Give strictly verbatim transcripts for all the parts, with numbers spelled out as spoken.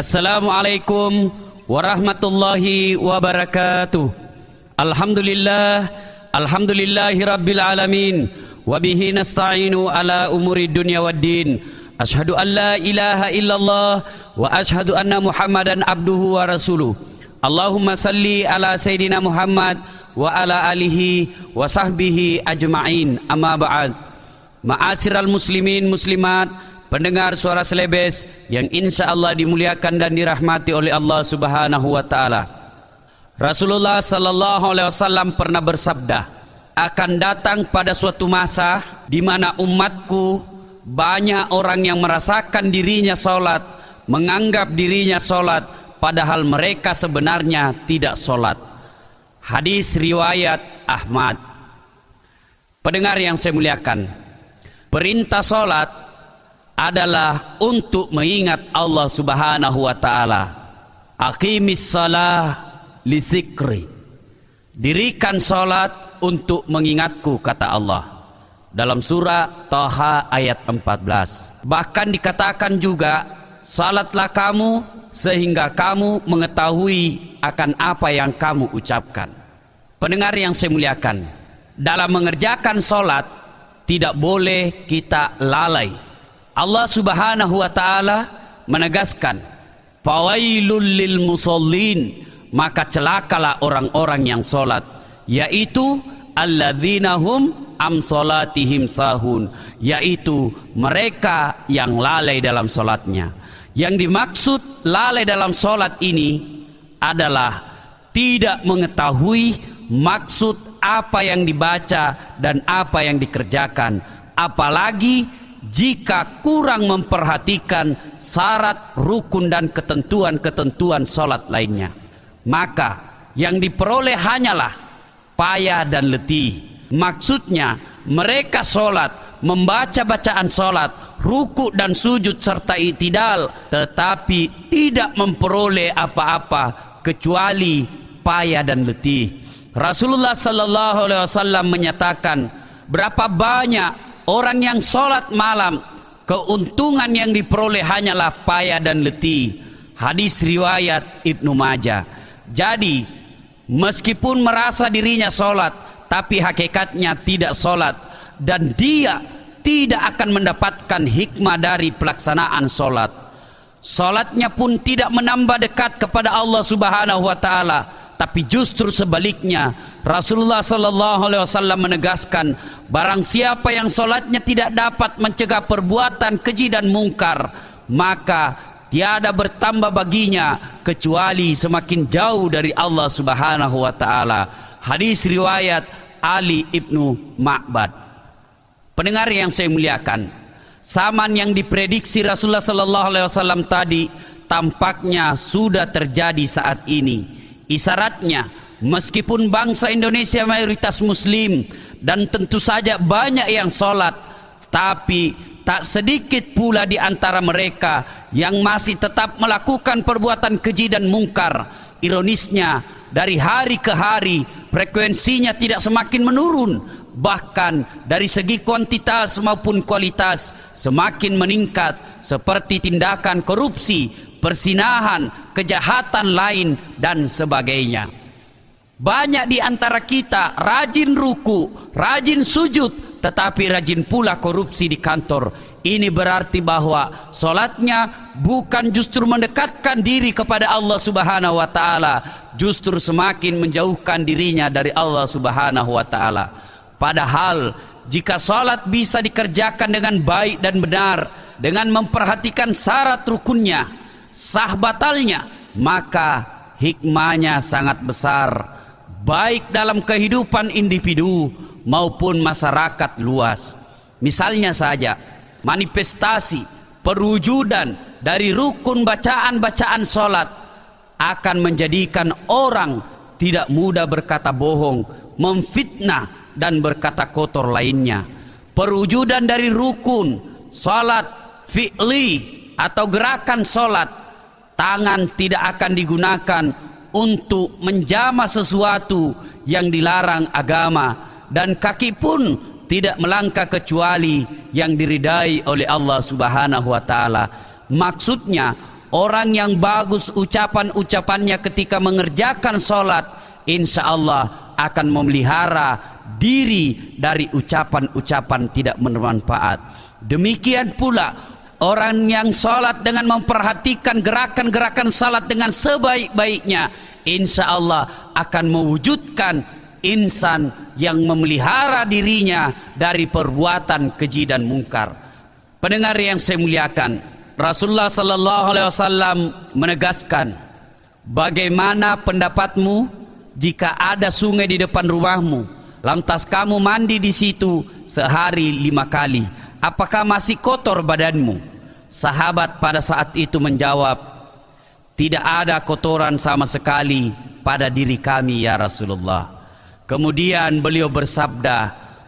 Assalamualaikum warahmatullahi wabarakatuh. Alhamdulillah, alhamdulillahi rabbil alamin. Wabihi nasta'inu ala umuri dunya waddin. Ashhadu an la ilaha illallah wa ashhadu anna Muhammadan abduhu wa rasuluh. Allahumma salli ala Sayyidina Muhammad wa ala alihi wa sahbihi ajma'in. Amma ba'd. Ma'asyiral muslimin muslimat, pendengar suara Selebes yang insya Allah dimuliakan dan dirahmati oleh Allah subhanahu wa ta'ala. Rasulullah sallallahu alaihi wasallam pernah bersabda, akan datang pada suatu masa di mana umatku banyak orang yang merasakan dirinya sholat, menganggap dirinya sholat, padahal mereka sebenarnya tidak sholat. Hadis riwayat Ahmad. Pendengar yang saya muliakan, perintah sholat adalah untuk mengingat Allah subhanahu wa ta'ala. Aqimis salah li zikri. Dirikan sholat untuk mengingatku, kata Allah dalam surah Thaha ayat empat belas. Bahkan dikatakan juga, salatlah kamu sehingga kamu mengetahui akan apa yang kamu ucapkan. Pendengar yang saya muliakan, dalam mengerjakan sholat tidak boleh kita lalai. Allah subhanahu wa ta'ala menegaskan, fawailul lil musallin, maka celakalah orang-orang yang sholat, yaitu alladzina hum am sholatihim sahun, yaitu mereka yang lalai dalam sholatnya. Yang dimaksud lalai dalam sholat ini adalah tidak mengetahui maksud apa yang dibaca dan apa yang dikerjakan, apalagi jika kurang memperhatikan syarat, rukun dan ketentuan-ketentuan sholat lainnya. Maka yang diperoleh hanyalah payah dan letih. Maksudnya mereka sholat, membaca bacaan sholat, ruku dan sujud serta i'tidal, tetapi tidak memperoleh apa-apa kecuali payah dan letih. Rasulullah sallallahu alaihi wasallam menyatakan, berapa banyak orang yang sholat malam, keuntungan yang diperoleh hanyalah payah dan letih. Hadis riwayat Ibnu Majah. Jadi meskipun merasa dirinya sholat, tapi hakikatnya tidak sholat, dan dia tidak akan mendapatkan hikmah dari pelaksanaan sholat. Sholatnya pun tidak menambah dekat kepada Allah subhanahu wa ta'ala, tapi justru sebaliknya. Rasulullah sallallahu alaihi wasallam menegaskan, barang siapa yang sholatnya tidak dapat mencegah perbuatan keji dan mungkar, maka tiada bertambah baginya kecuali semakin jauh dari Allah subhanahu wa ta'ala. Hadis riwayat Ali ibnu Ma'bad. Pendengar yang saya muliakan, zaman yang diprediksi Rasulullah sallallahu alaihi wasallam tadi tampaknya sudah terjadi saat ini. Isyaratnya, meskipun bangsa Indonesia mayoritas muslim dan tentu saja banyak yang sholat, tapi tak sedikit pula di antara mereka yang masih tetap melakukan perbuatan keji dan mungkar. Ironisnya, dari hari ke hari frekuensinya tidak semakin menurun, bahkan dari segi kuantitas maupun kualitas semakin meningkat, seperti tindakan korupsi, persinahan, kejahatan lain dan sebagainya. Banyak di antara kita rajin ruku, rajin sujud, tetapi rajin pula korupsi di kantor. Ini berarti bahwa solatnya bukan justru mendekatkan diri kepada Allah subhanahu wa ta'ala, justru semakin menjauhkan dirinya dari Allah subhanahu wa ta'ala. Padahal jika solat bisa dikerjakan dengan baik dan benar, dengan memperhatikan syarat rukunnya, sah batalnya, maka hikmahnya sangat besar, baik dalam kehidupan individu maupun masyarakat luas. Misalnya saja, manifestasi perwujudan dari rukun bacaan-bacaan sholat akan menjadikan orang tidak mudah berkata bohong, memfitnah dan berkata kotor lainnya. Perwujudan dari rukun sholat fi'li atau gerakan sholat, tangan tidak akan digunakan untuk menjamah sesuatu yang dilarang agama, dan kaki pun tidak melangkah kecuali yang diridai oleh Allah subhanahu wa ta'ala. Maksudnya orang yang bagus ucapan-ucapannya ketika mengerjakan sholat, insya Allah akan memelihara diri dari ucapan-ucapan tidak bermanfaat. Demikian pula orang yang sholat dengan memperhatikan gerakan-gerakan salat dengan sebaik-baiknya, insya Allah akan mewujudkan insan yang memelihara dirinya dari perbuatan keji dan mungkar. Pendengar yang saya muliakan, Rasulullah sallallahu alaihi wasallam menegaskan, bagaimana pendapatmu jika ada sungai di depan rumahmu, lantas kamu mandi di situ sehari lima kali, apakah masih kotor badanmu? Sahabat pada saat itu menjawab, tidak ada kotoran sama sekali pada diri kami ya Rasulullah. Kemudian beliau bersabda,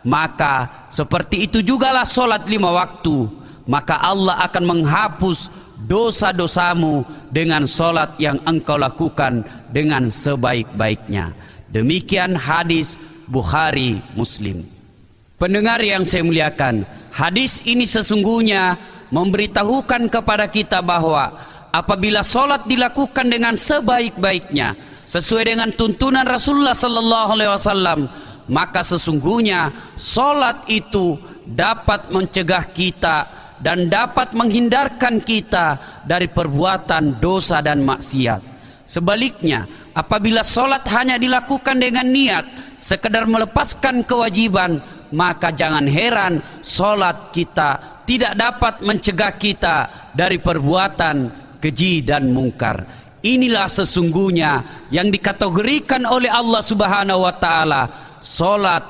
maka seperti itu jugalah solat lima waktu, maka Allah akan menghapus dosa-dosamu dengan solat yang engkau lakukan dengan sebaik-baiknya. Demikian hadis Bukhari Muslim. Pendengar yang saya muliakan, hadis ini sesungguhnya memberitahukan kepada kita bahwa apabila solat dilakukan dengan sebaik-baiknya sesuai dengan tuntunan Rasulullah sallallahu alaihi wasallam, maka sesungguhnya solat itu dapat mencegah kita dan dapat menghindarkan kita dari perbuatan dosa dan maksiat. Sebaliknya, apabila solat hanya dilakukan dengan niat sekedar melepaskan kewajiban, maka jangan heran solat kita tidak dapat mencegah kita dari perbuatan keji dan mungkar. Inilah sesungguhnya yang dikategorikan oleh Allah Subhanahu wa taala solat,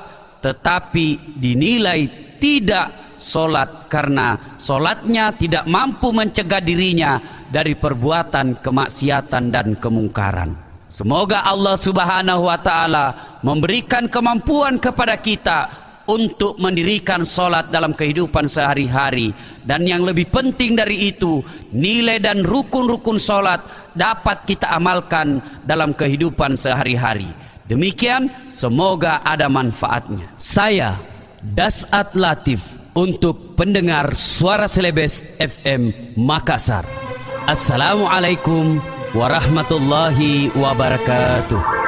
tetapi dinilai tidak solat karena solatnya tidak mampu mencegah dirinya dari perbuatan kemaksiatan dan kemungkaran. Semoga Allah Subhanahu wa taala memberikan kemampuan kepada kita untuk mendirikan solat dalam kehidupan sehari-hari, dan yang lebih penting dari itu, nilai dan rukun-rukun solat dapat kita amalkan dalam kehidupan sehari-hari. Demikian, semoga ada manfaatnya. Saya Dasat Latif untuk pendengar Suara Selebes F M Makassar. Assalamualaikum warahmatullahi wabarakatuh.